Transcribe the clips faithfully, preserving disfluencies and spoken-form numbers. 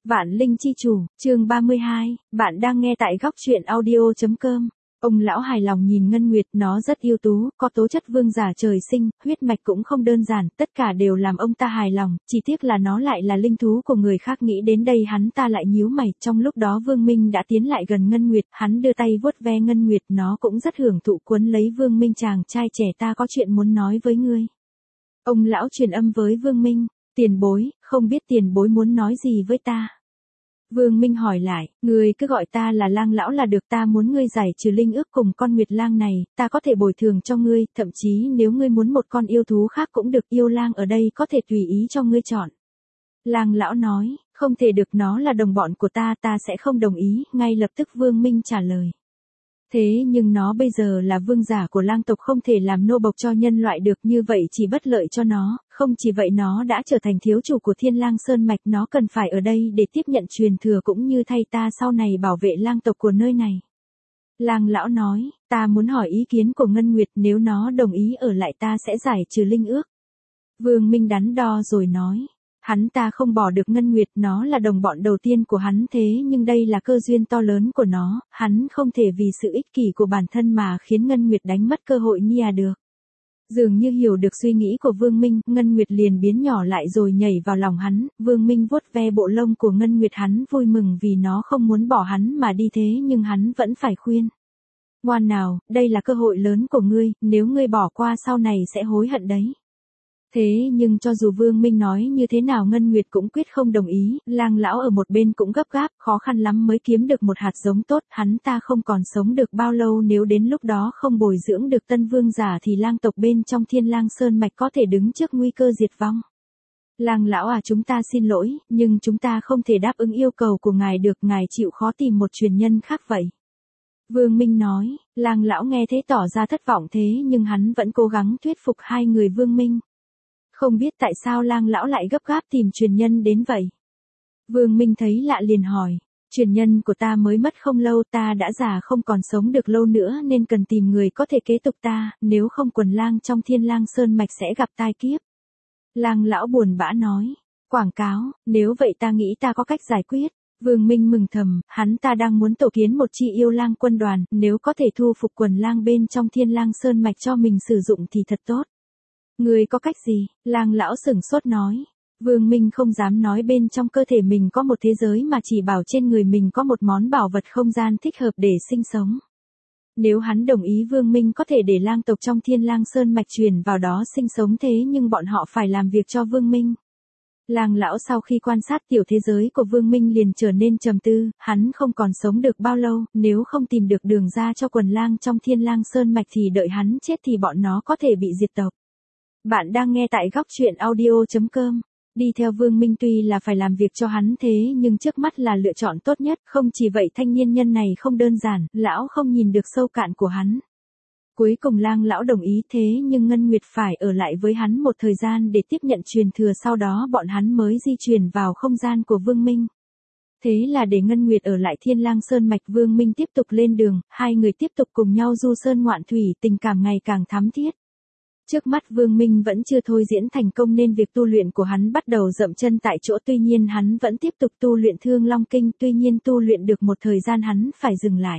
Vạn Linh chi chủ, chương ba mươi hai, bạn đang nghe tại góc truyện audio chấm com. Ông lão hài lòng nhìn Ngân Nguyệt, nó rất ưu tú, có tố chất vương giả trời sinh, huyết mạch cũng không đơn giản, tất cả đều làm ông ta hài lòng, chỉ tiếc là nó lại là linh thú của người khác. Nghĩ đến đây hắn ta lại nhíu mày. Trong lúc đó Vương Minh đã tiến lại gần Ngân Nguyệt, hắn đưa tay vuốt ve Ngân Nguyệt, nó cũng rất hưởng thụ cuốn lấy Vương Minh. Chàng trai trẻ, ta có chuyện muốn nói với ngươi. Ông lão truyền âm với Vương Minh. Tiền bối, không biết tiền bối muốn nói gì với ta. Vương Minh hỏi lại, ngươi cứ gọi ta là Lang lão là được, ta muốn ngươi giải trừ linh ước cùng con Nguyệt Lang này, ta có thể bồi thường cho ngươi, thậm chí nếu ngươi muốn một con yêu thú khác cũng được, yêu lang ở đây có thể tùy ý cho ngươi chọn. Lang lão nói, không thể được, nó là đồng bọn của ta, ta sẽ không đồng ý. Ngay lập tức Vương Minh trả lời. Thế nhưng nó bây giờ là vương giả của lang tộc, không thể làm nô bộc cho nhân loại được, như vậy chỉ bất lợi cho nó. Không chỉ vậy, nó đã trở thành thiếu chủ của Thiên Lang Sơn Mạch, nó cần phải ở đây để tiếp nhận truyền thừa cũng như thay ta sau này bảo vệ lang tộc của nơi này. Lang lão nói, ta muốn hỏi ý kiến của Ngân Nguyệt, nếu nó đồng ý ở lại ta sẽ giải trừ linh ước. Vương Minh đắn đo rồi nói. Hắn ta không bỏ được Ngân Nguyệt, nó là đồng bọn đầu tiên của hắn, thế nhưng đây là cơ duyên to lớn của nó, hắn không thể vì sự ích kỷ của bản thân mà khiến Ngân Nguyệt đánh mất cơ hội nia được. Dường như hiểu được suy nghĩ của Vương Minh, Ngân Nguyệt liền biến nhỏ lại rồi nhảy vào lòng hắn. Vương Minh vuốt ve bộ lông của Ngân Nguyệt, hắn vui mừng vì nó không muốn bỏ hắn mà đi, thế nhưng hắn vẫn phải khuyên. Ngoan nào, đây là cơ hội lớn của ngươi, nếu ngươi bỏ qua sau này sẽ hối hận đấy. Thế nhưng cho dù Vương Minh nói như thế nào Ngân Nguyệt cũng quyết không đồng ý. Lang lão ở một bên cũng gấp gáp, khó khăn lắm mới kiếm được một hạt giống tốt, hắn ta không còn sống được bao lâu, nếu đến lúc đó không bồi dưỡng được tân vương giả thì lang tộc bên trong Thiên Lang Sơn Mạch có thể đứng trước nguy cơ diệt vong. Lang lão à, chúng ta xin lỗi, nhưng chúng ta không thể đáp ứng yêu cầu của ngài được, ngài chịu khó tìm một truyền nhân khác vậy. Vương Minh nói. Lang lão nghe thế tỏ ra thất vọng, thế nhưng hắn vẫn cố gắng thuyết phục hai người Vương Minh. Không biết tại sao Lang lão lại gấp gáp tìm truyền nhân đến vậy. Vương Minh thấy lạ liền hỏi, truyền nhân của ta mới mất không lâu, ta đã già không còn sống được lâu nữa nên cần tìm người có thể kế tục ta, nếu không quần lang trong Thiên Lang Sơn Mạch sẽ gặp tai kiếp. Lang lão buồn bã nói, quảng cáo, nếu vậy ta nghĩ ta có cách giải quyết. Vương Minh mừng thầm, hắn ta đang muốn tổ kiến một chi yêu lang quân đoàn, nếu có thể thu phục quần lang bên trong Thiên Lang Sơn Mạch cho mình sử dụng thì thật tốt. Người có cách gì? Lang lão sửng sốt nói. Vương Minh không dám nói bên trong cơ thể mình có một thế giới, mà chỉ bảo trên người mình có một món bảo vật không gian thích hợp để sinh sống. Nếu hắn đồng ý, Vương Minh có thể để lang tộc trong Thiên Lang Sơn Mạch truyền vào đó sinh sống, thế nhưng bọn họ phải làm việc cho Vương Minh. Lang lão sau khi quan sát tiểu thế giới của Vương Minh liền trở nên trầm tư, hắn không còn sống được bao lâu, nếu không tìm được đường ra cho quần lang trong Thiên Lang Sơn Mạch thì đợi hắn chết thì bọn nó có thể bị diệt tộc. Bạn đang nghe tại góc truyện audio chấm com. Đi theo Vương Minh tuy là phải làm việc cho hắn, thế nhưng trước mắt là lựa chọn tốt nhất. Không chỉ vậy, thanh niên nhân này không đơn giản, lão không nhìn được sâu cạn của hắn. Cuối cùng Lang lão đồng ý, thế nhưng Ngân Nguyệt phải ở lại với hắn một thời gian để tiếp nhận truyền thừa, sau đó bọn hắn mới di chuyển vào không gian của Vương Minh. Thế là để Ngân Nguyệt ở lại Thiên Lang Sơn Mạch, Vương Minh tiếp tục lên đường, hai người tiếp tục cùng nhau du sơn ngoạn thủy, tình cảm ngày càng thắm thiết. Trước mắt Vương Minh vẫn chưa thôi diễn thành công nên việc tu luyện của hắn bắt đầu dậm chân tại chỗ, tuy nhiên hắn vẫn tiếp tục tu luyện Thương Long Kinh, tuy nhiên tu luyện được một thời gian hắn phải dừng lại.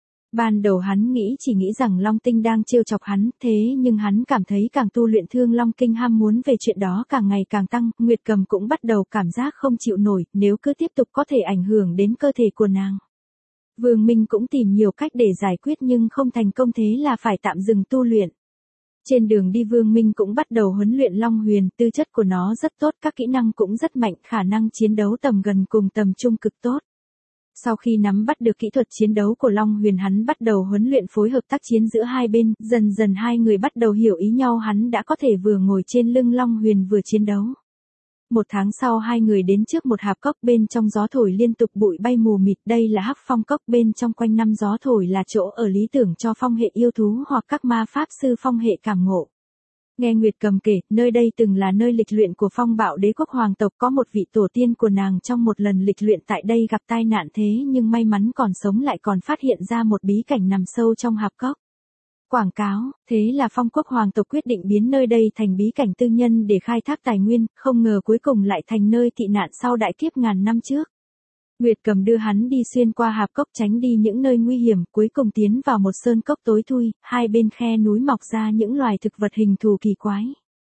Ban đầu hắn nghĩ chỉ nghĩ rằng Long Tinh đang trêu chọc hắn, thế nhưng hắn cảm thấy càng tu luyện Thương Long Kinh, ham muốn về chuyện đó càng ngày càng tăng. Nguyệt Cầm cũng bắt đầu cảm giác không chịu nổi, nếu cứ tiếp tục có thể ảnh hưởng đến cơ thể của nàng. Vương Minh cũng tìm nhiều cách để giải quyết nhưng không thành công, thế là phải tạm dừng tu luyện. Trên đường đi Vương Minh cũng bắt đầu huấn luyện Long Huyền, tư chất của nó rất tốt, các kỹ năng cũng rất mạnh, khả năng chiến đấu tầm gần cùng tầm trung cực tốt. Sau khi nắm bắt được kỹ thuật chiến đấu của Long Huyền, hắn bắt đầu huấn luyện phối hợp tác chiến giữa hai bên, dần dần hai người bắt đầu hiểu ý nhau, hắn đã có thể vừa ngồi trên lưng Long Huyền vừa chiến đấu. Một tháng sau hai người đến trước một hạp cốc, bên trong gió thổi liên tục, bụi bay mù mịt, đây là Hắc Phong Cốc, bên trong quanh năm gió thổi là chỗ ở lý tưởng cho phong hệ yêu thú hoặc các ma pháp sư phong hệ cảm ngộ. Nghe Nguyệt Cầm kể, nơi đây từng là nơi lịch luyện của Phong Bạo Đế quốc hoàng tộc, có một vị tổ tiên của nàng trong một lần lịch luyện tại đây gặp tai nạn, thế nhưng may mắn còn sống lại còn phát hiện ra một bí cảnh nằm sâu trong hạp cốc. Quảng cáo, thế là Phong quốc hoàng tộc quyết định biến nơi đây thành bí cảnh tư nhân để khai thác tài nguyên, không ngờ cuối cùng lại thành nơi tị nạn sau đại kiếp ngàn năm trước. Nguyệt Cầm đưa hắn đi xuyên qua hạp cốc tránh đi những nơi nguy hiểm, cuối cùng tiến vào một sơn cốc tối thui, hai bên khe núi mọc ra những loài thực vật hình thù kỳ quái.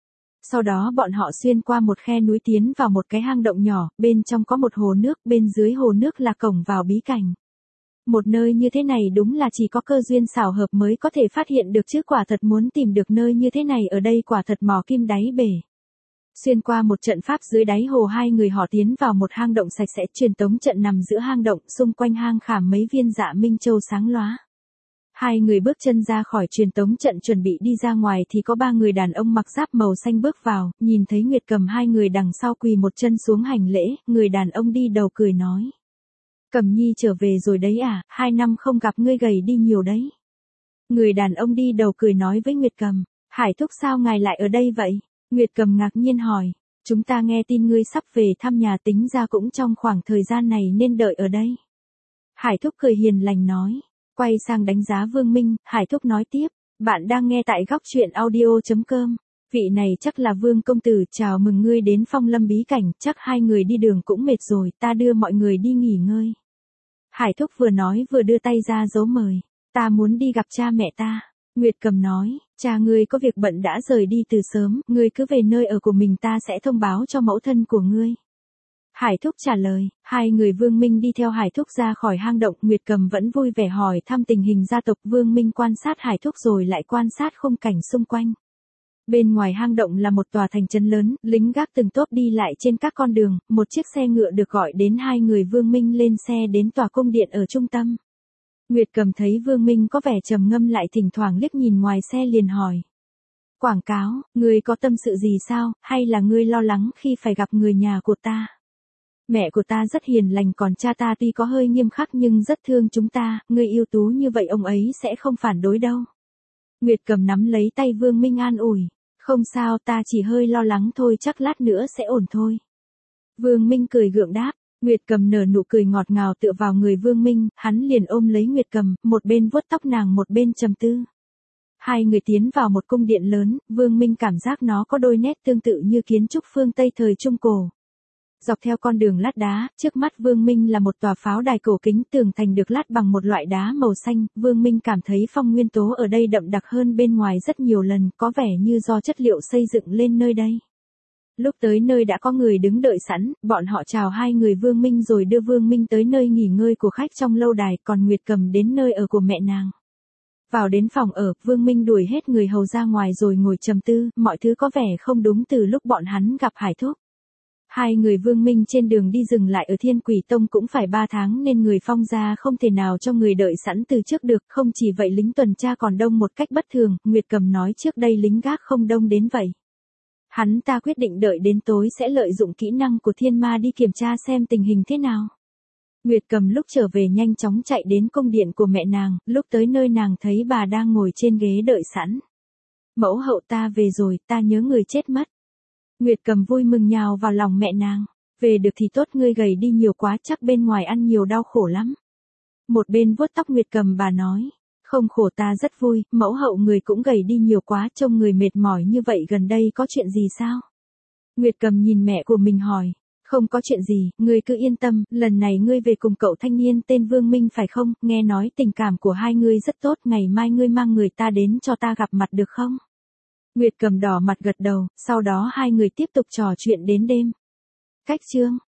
Sau đó bọn họ xuyên qua một khe núi tiến vào một cái hang động nhỏ, bên trong có một hồ nước, bên dưới hồ nước là cổng vào bí cảnh. Một nơi như thế này đúng là chỉ có cơ duyên xảo hợp mới có thể phát hiện được chứ quả thật muốn tìm được nơi như thế này ở đây quả thật mò kim đáy bể. Xuyên qua một trận pháp dưới đáy hồ hai người họ tiến vào một hang động sạch sẽ, truyền tống trận nằm giữa hang động, xung quanh hang khảm mấy viên dạ minh châu sáng lóa. Hai người bước chân ra khỏi truyền tống trận chuẩn bị đi ra ngoài thì có ba người đàn ông mặc giáp màu xanh bước vào, nhìn thấy Nguyệt Cầm hai người đằng sau quỳ một chân xuống hành lễ, người đàn ông đi đầu cười nói. Cầm Nhi trở về rồi đấy à, hai năm không gặp ngươi gầy đi nhiều đấy. Người đàn ông đi đầu cười nói với Nguyệt Cầm, Hải thúc sao ngài lại ở đây vậy? Nguyệt Cầm ngạc nhiên hỏi, chúng ta nghe tin ngươi sắp về thăm nhà tính ra cũng trong khoảng thời gian này nên đợi ở đây. Hải thúc cười hiền lành nói, quay sang đánh giá Vương Minh, Hải thúc nói tiếp, bạn đang nghe tại góc truyện audio chấm com. Vị này chắc là Vương công tử, chào mừng ngươi đến Phong Lâm bí cảnh, chắc hai người đi đường cũng mệt rồi, ta đưa mọi người đi nghỉ ngơi. Hải thúc vừa nói vừa đưa tay ra dấu mời, ta muốn đi gặp cha mẹ ta. Nguyệt Cầm nói, cha ngươi có việc bận đã rời đi từ sớm, ngươi cứ về nơi ở của mình ta sẽ thông báo cho mẫu thân của ngươi. Hải thúc trả lời, hai người Vương Minh đi theo Hải thúc ra khỏi hang động, Nguyệt Cầm vẫn vui vẻ hỏi thăm tình hình gia tộc. Vương Minh quan sát Hải thúc rồi lại quan sát khung cảnh xung quanh. Bên ngoài hang động là một tòa thành trấn lớn, lính gác từng tốp đi lại trên các con đường, một chiếc xe ngựa được gọi đến, hai người Vương Minh lên xe đến tòa cung điện ở trung tâm. Nguyệt Cầm thấy Vương Minh có vẻ trầm ngâm lại thỉnh thoảng liếc nhìn ngoài xe liền hỏi. Quảng cáo, ngươi có tâm sự gì sao, hay là ngươi lo lắng khi phải gặp người nhà của ta? Mẹ của ta rất hiền lành, còn cha ta tuy có hơi nghiêm khắc nhưng rất thương chúng ta, ngươi ưu tú như vậy ông ấy sẽ không phản đối đâu. Nguyệt Cầm nắm lấy tay Vương Minh an ủi. Không sao, ta chỉ hơi lo lắng thôi, chắc lát nữa sẽ ổn thôi. Vương Minh cười gượng đáp. Nguyệt Cầm nở nụ cười ngọt ngào tựa vào người Vương Minh, hắn liền ôm lấy Nguyệt Cầm, một bên vuốt tóc nàng một bên trầm tư. Hai người tiến vào một cung điện lớn, Vương Minh cảm giác nó có đôi nét tương tự như kiến trúc phương Tây thời Trung Cổ. Dọc theo con đường lát đá, trước mắt Vương Minh là một tòa pháo đài cổ kính, tường thành được lát bằng một loại đá màu xanh, Vương Minh cảm thấy phong nguyên tố ở đây đậm đặc hơn bên ngoài rất nhiều lần, có vẻ như do chất liệu xây dựng lên nơi đây. Lúc tới nơi đã có người đứng đợi sẵn, bọn họ chào hai người Vương Minh rồi đưa Vương Minh tới nơi nghỉ ngơi của khách trong lâu đài, còn Nguyệt Cầm đến nơi ở của mẹ nàng. Vào đến phòng ở, Vương Minh đuổi hết người hầu ra ngoài rồi ngồi trầm tư, mọi thứ có vẻ không đúng từ lúc bọn hắn gặp Hải thúc. Hai người Vương Minh trên đường đi dừng lại ở Thiên Quỷ Tông cũng phải ba tháng nên người Phong gia không thể nào cho người đợi sẵn từ trước được, không chỉ vậy lính tuần tra còn đông một cách bất thường, Nguyệt Cầm nói trước đây lính gác không đông đến vậy. Hắn ta quyết định đợi đến tối sẽ lợi dụng kỹ năng của thiên ma đi kiểm tra xem tình hình thế nào. Nguyệt Cầm lúc trở về nhanh chóng chạy đến cung điện của mẹ nàng, lúc tới nơi nàng thấy bà đang ngồi trên ghế đợi sẵn. Mẫu hậu ta về rồi, ta nhớ người chết mất. Nguyệt Cầm vui mừng nhào vào lòng mẹ nàng. Về được thì tốt, ngươi gầy đi nhiều quá, chắc bên ngoài ăn nhiều đau khổ lắm. Một bên vuốt tóc Nguyệt Cầm bà nói. Không khổ, ta rất vui, mẫu hậu người cũng gầy đi nhiều quá, trông người mệt mỏi như vậy, gần đây có chuyện gì sao? Nguyệt Cầm nhìn mẹ của mình hỏi. Không có chuyện gì, ngươi cứ yên tâm, lần này ngươi về cùng cậu thanh niên tên Vương Minh phải không, nghe nói tình cảm của hai ngươi rất tốt, ngày mai ngươi mang người ta đến cho ta gặp mặt được không? Nguyệt Cầm đỏ mặt gật đầu, sau đó hai người tiếp tục trò chuyện đến đêm. Cách chương